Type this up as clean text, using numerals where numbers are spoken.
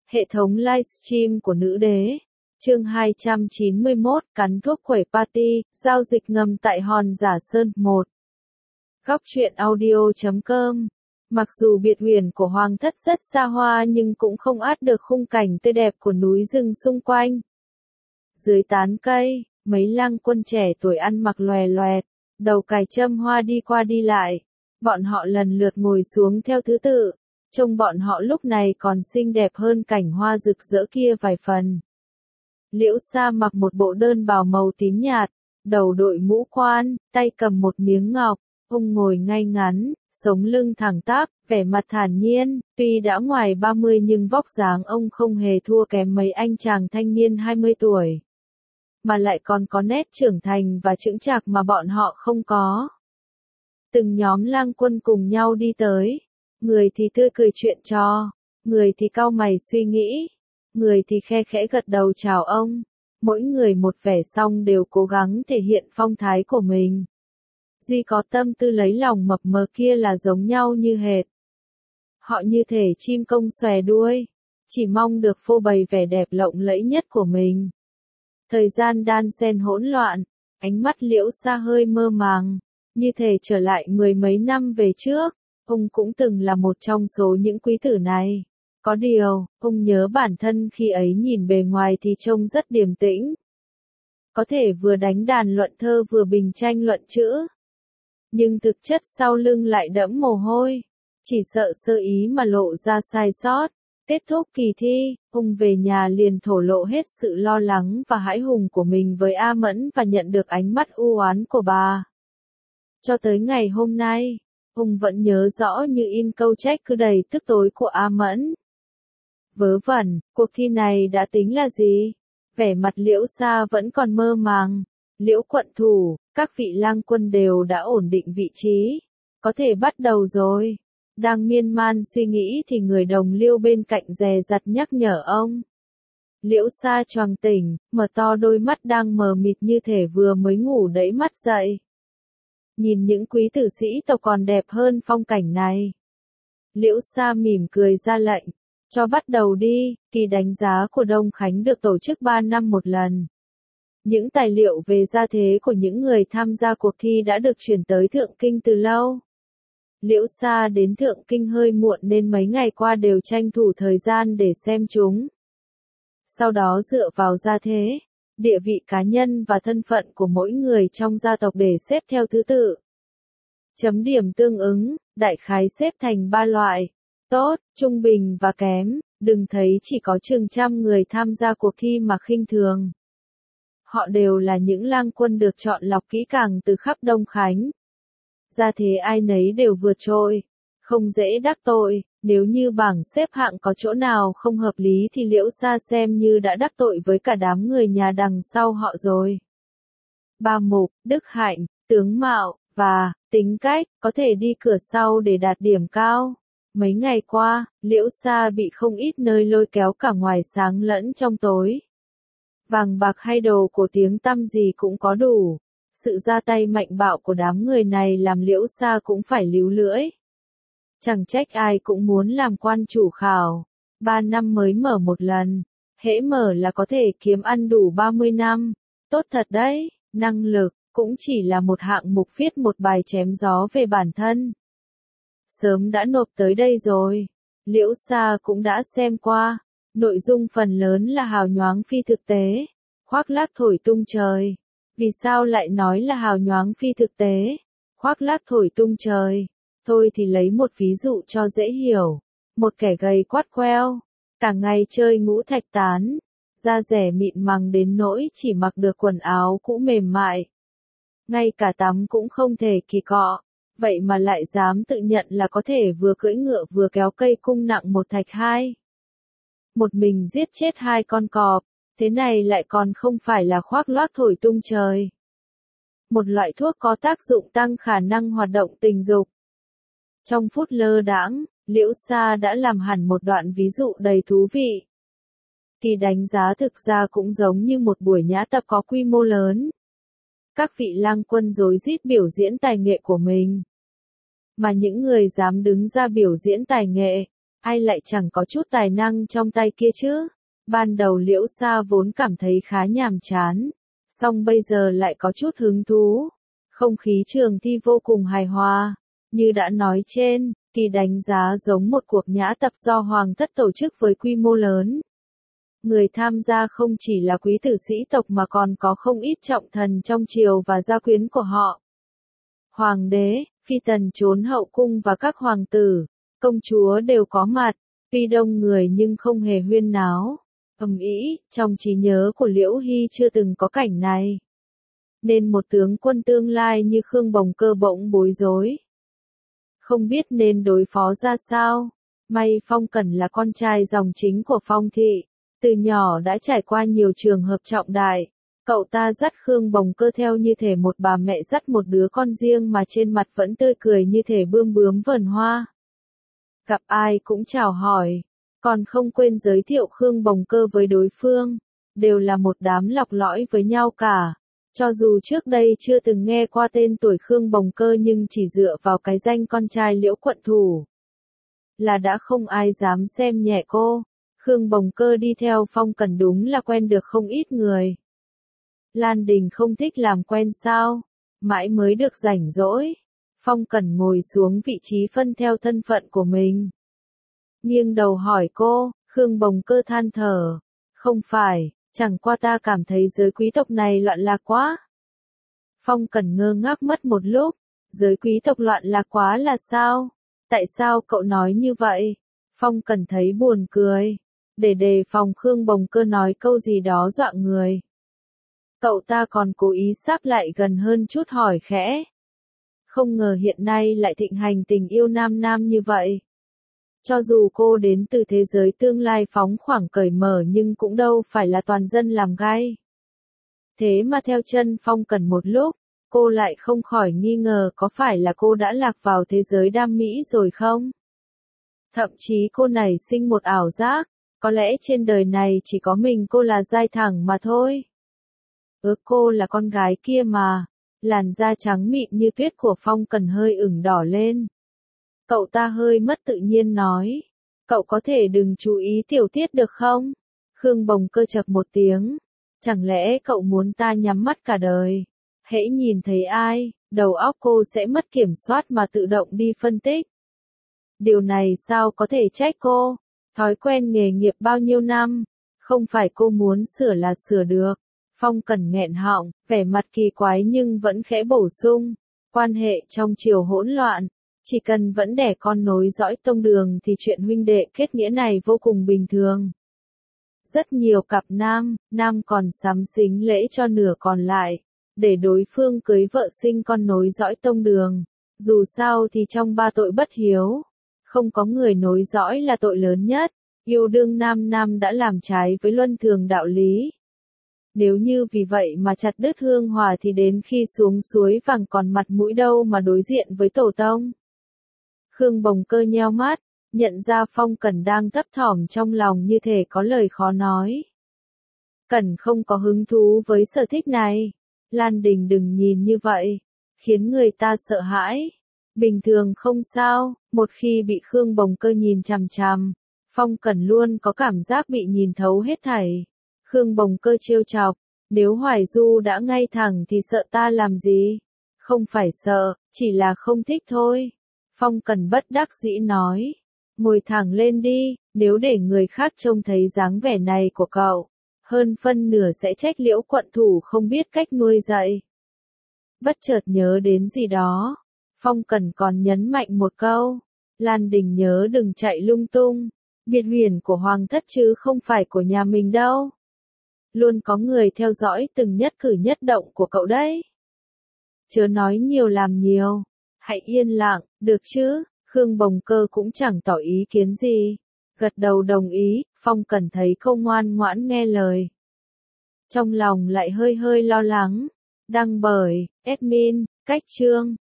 Hệ thống livestream của nữ đế. Chương 291, cắn thuốc quẩy party, giao dịch ngầm tại Hòn Giả Sơn 1. Góc truyện audio.com. Mặc dù biệt huyền của Hoàng thất rất xa hoa nhưng cũng không át được khung cảnh tươi đẹp của núi rừng xung quanh. Dưới tán cây, mấy lang quân trẻ tuổi ăn mặc lòe loẹt, đầu cài châm hoa đi qua đi lại. Bọn họ lần lượt ngồi xuống theo thứ tự. Trông bọn họ lúc này còn xinh đẹp hơn cảnh hoa rực rỡ kia vài phần. Liễu Sa mặc một bộ đơn bào màu tím nhạt, đầu đội mũ quan, tay cầm một miếng ngọc, ông ngồi ngay ngắn, sống lưng thẳng tắp, vẻ mặt thản nhiên, tuy đã ngoài 30 nhưng vóc dáng ông không hề thua kém mấy anh chàng thanh niên 20 tuổi. Mà lại còn có nét trưởng thành và chững chạc mà bọn họ không có. Từng nhóm lang quân cùng nhau đi tới. Người thì tươi cười chuyện trò, người thì cau mày suy nghĩ, người thì khe khẽ gật đầu chào ông. Mỗi người một vẻ song đều cố gắng thể hiện phong thái của mình. Duy có tâm tư lấy lòng mập mờ kia là giống nhau như hệt. Họ như thể chim công xòe đuôi, chỉ mong được phô bày vẻ đẹp lộng lẫy nhất của mình. Thời gian đan xen hỗn loạn, ánh mắt Liễu Sa hơi mơ màng, như thể trở lại mười mấy năm về trước. Ông cũng từng là một trong số những quý tử này. Có điều, ông nhớ bản thân khi ấy nhìn bề ngoài thì trông rất điềm tĩnh. Có thể vừa đánh đàn luận thơ vừa bình tranh luận chữ. Nhưng thực chất sau lưng lại đẫm mồ hôi. Chỉ sợ sơ ý mà lộ ra sai sót. Kết thúc kỳ thi, ông về nhà liền thổ lộ hết sự lo lắng và hãi hùng của mình với A Mẫn và nhận được ánh mắt u oán của bà. Cho tới ngày hôm nay, ông vẫn nhớ rõ như in câu trách cứ đầy tức tối của A Mẫn. Vớ vẩn, cuộc thi này đã tính là gì? Vẻ mặt Liễu Sa vẫn còn mơ màng. Liễu quận thủ, các vị lang quân đều đã ổn định vị trí. Có thể bắt đầu rồi. Đang miên man suy nghĩ thì người đồng liêu bên cạnh dè dặt nhắc nhở ông. Liễu Sa choàng tỉnh, mở to đôi mắt đang mờ mịt như thể vừa mới ngủ đẫy mắt dậy. Nhìn những quý tử sĩ tộc còn đẹp hơn phong cảnh này. Liễu Sa mỉm cười ra lệnh, cho bắt đầu đi. Kỳ đánh giá của Đông Khánh được tổ chức 3 năm một lần. Những tài liệu về gia thế của những người tham gia cuộc thi đã được chuyển tới Thượng Kinh từ lâu. Liễu Sa đến Thượng Kinh hơi muộn nên mấy ngày qua đều tranh thủ thời gian để xem chúng. Sau đó dựa vào gia thế, địa vị cá nhân và thân phận của mỗi người trong gia tộc để xếp theo thứ tự. Chấm điểm tương ứng, đại khái xếp thành 3 loại, tốt, trung bình và kém, đừng thấy chỉ có chừng trăm người tham gia cuộc thi mà khinh thường. Họ đều là những lang quân được chọn lọc kỹ càng từ khắp Đông Khánh. Gia thế ai nấy đều vượt trội, không dễ đắc tội, nếu như bảng xếp hạng có chỗ nào không hợp lý thì Liễu Sa xem như đã đắc tội với cả đám người nhà đằng sau họ rồi. Ba mục, đức hạnh, tướng mạo, và tính cách, có thể đi cửa sau để đạt điểm cao. Mấy ngày qua, Liễu Sa bị không ít nơi lôi kéo cả ngoài sáng lẫn trong tối. Vàng bạc hay đồ cổ tiếng tăm gì cũng có đủ. Sự ra tay mạnh bạo của đám người này làm Liễu Sa cũng phải líu lưỡi. Chẳng trách ai cũng muốn làm quan chủ khảo. 3 năm mới mở một lần. Hễ mở là có thể kiếm ăn đủ 30 năm. Tốt thật đấy, năng lực cũng chỉ là một hạng mục viết một bài chém gió về bản thân. Sớm đã nộp tới đây rồi. Liễu Sa cũng đã xem qua. Nội dung phần lớn là hào nhoáng phi thực tế. Khoác lác thổi tung trời. Vì sao lại nói là hào nhoáng phi thực tế? Khoác lác thổi tung trời. Thôi thì lấy một ví dụ cho dễ hiểu. Một kẻ gầy quắt queo. Cả ngày chơi ngũ thạch tán. Da dẻ mịn màng đến nỗi chỉ mặc được quần áo cũ mềm mại. Ngay cả tắm cũng không thể kỳ cọ. Vậy mà lại dám tự nhận là có thể vừa cưỡi ngựa vừa kéo cây cung nặng một thạch hai. Một mình giết chết 2 con cọp. Thế này lại còn không phải là khoác lác thổi tung trời. Một loại thuốc có tác dụng tăng khả năng hoạt động tình dục. Trong phút lơ đãng, Liễu Sa đã làm hẳn một đoạn ví dụ đầy thú vị. Kỳ đánh giá thực ra cũng giống như một buổi nhã tập có quy mô lớn. Các vị lang quân rối rít biểu diễn tài nghệ của mình. Mà những người dám đứng ra biểu diễn tài nghệ, Ai lại chẳng có chút tài năng trong tay kia chứ? Ban đầu Liễu Sa vốn cảm thấy khá nhàm chán, song bây giờ lại có chút hứng thú. Không khí trường thi vô cùng hài hòa. Như đã nói trên, kỳ đánh giá giống một cuộc nhã tập do Hoàng thất tổ chức với quy mô lớn. Người tham gia không chỉ là quý tử sĩ tộc mà còn có không ít trọng thần trong triều và gia quyến của họ. Hoàng đế, phi tần trốn hậu cung và các hoàng tử, công chúa đều có mặt, tuy đông người nhưng không hề huyên náo, ầm ĩ. Trong trí nhớ của Liễu Hy chưa từng có cảnh này. Nên một tướng quân tương lai như Khương Bồng Cơ bỗng bối rối. Không biết nên đối phó ra sao. May Phong Cẩn là con trai dòng chính của Phong thị, từ nhỏ đã trải qua nhiều trường hợp trọng đại. Cậu ta dắt Khương Bồng Cơ theo như thể một bà mẹ dắt một đứa con riêng mà trên mặt vẫn tươi cười như thể bươm bướm vờn hoa. Gặp ai cũng chào hỏi, còn không quên giới thiệu Khương Bồng Cơ với đối phương, đều là một đám lọc lõi với nhau cả. Cho dù trước đây chưa từng nghe qua tên tuổi Khương Bồng Cơ nhưng chỉ dựa vào cái danh con trai Liễu quận thủ là đã không ai dám xem nhẹ cô. Khương Bồng Cơ đi theo Phong Cẩn đúng là quen được không ít người. Lan Đình không thích làm quen sao? Mãi mới được rảnh rỗi. Phong Cẩn ngồi xuống vị trí phân theo thân phận của mình. Nghiêng đầu hỏi cô, Khương Bồng Cơ than thở. Không phải, chẳng qua ta cảm thấy giới quý tộc này loạn lạc quá. Phong Cẩn ngơ ngác mất một lúc, giới quý tộc loạn lạc quá là sao? Tại sao cậu nói như vậy? Phong Cẩn thấy buồn cười. Để đề phòng Khương Bồng Cơ nói câu gì đó dọa người. Cậu ta còn cố ý sáp lại gần hơn chút hỏi khẽ. Không ngờ hiện nay lại thịnh hành tình yêu nam nam như vậy. Cho dù cô đến từ thế giới tương lai phóng khoáng cởi mở nhưng cũng đâu phải là toàn dân làm gai. Thế mà theo chân Phong Cẩn một lúc, cô lại không khỏi nghi ngờ có phải là cô đã lạc vào thế giới đam mỹ rồi không? Thậm chí cô nảy sinh một ảo giác, có lẽ trên đời này chỉ có mình cô là giai thẳng mà thôi. Cô là con gái kia mà. Làn da trắng mịn như tuyết của Phong Cẩn hơi ửng đỏ lên. Cậu ta hơi mất tự nhiên nói. Cậu có thể đừng chú ý tiểu tiết được không? Khương Bồng Cơ chậc một tiếng. Chẳng lẽ cậu muốn ta nhắm mắt cả đời? Hễ nhìn thấy ai, đầu óc cô sẽ mất kiểm soát mà tự động đi phân tích. Điều này sao có thể trách cô? Thói quen nghề nghiệp bao nhiêu năm, không phải cô muốn sửa là sửa được. Phong Cẩn nghẹn họng, vẻ mặt kỳ quái nhưng vẫn khẽ bổ sung. Quan hệ trong triều hỗn loạn, chỉ cần vẫn đẻ con nối dõi tông đường thì chuyện huynh đệ kết nghĩa này vô cùng bình thường. Rất nhiều cặp nam còn sắm xính lễ cho nửa còn lại, để đối phương cưới vợ sinh con nối dõi tông đường. Dù sao thì trong ba tội bất hiếu, không có người nối dõi là tội lớn nhất. Yêu đương nam đã làm trái với luân thường đạo lý. Nếu như vì vậy mà chặt đứt hương hòa thì đến khi xuống suối vàng còn mặt mũi đâu mà đối diện với tổ tông. Khương Bồng Cơ nheo mắt, nhận ra Phong Cẩn đang thấp thỏm trong lòng như thể có lời khó nói. Cẩn không có hứng thú với sở thích này. Lan Đình đừng nhìn như vậy, khiến người ta sợ hãi. Bình thường không sao, một khi bị Khương Bồng Cơ nhìn chằm chằm, Phong Cẩn luôn có cảm giác bị nhìn thấu hết thảy. Khương Bồng Cơ trêu chọc, nếu Hoài Du đã ngay thẳng thì sợ ta làm gì? Không phải sợ, chỉ là không thích thôi. Phong Cẩn bất đắc dĩ nói, ngồi thẳng lên đi, nếu để người khác trông thấy dáng vẻ này của cậu, hơn phân nửa sẽ trách Liễu quận thủ không biết cách nuôi dạy. Bất chợt nhớ đến gì đó, Phong Cẩn còn nhấn mạnh một câu, Lan Đình nhớ đừng chạy lung tung, biệt huyền của Hoàng thất chứ không phải của nhà mình đâu. Luôn có người theo dõi từng nhất cử nhất động của cậu đấy. Chớ nói nhiều làm nhiều, hãy yên lặng, được chứ? Khương Bồng Cơ cũng chẳng tỏ ý kiến gì, gật đầu đồng ý. Phong Cẩn thấy cô ngoan ngoãn nghe lời, trong lòng lại hơi hơi lo lắng. Đăng bởi admin cách chương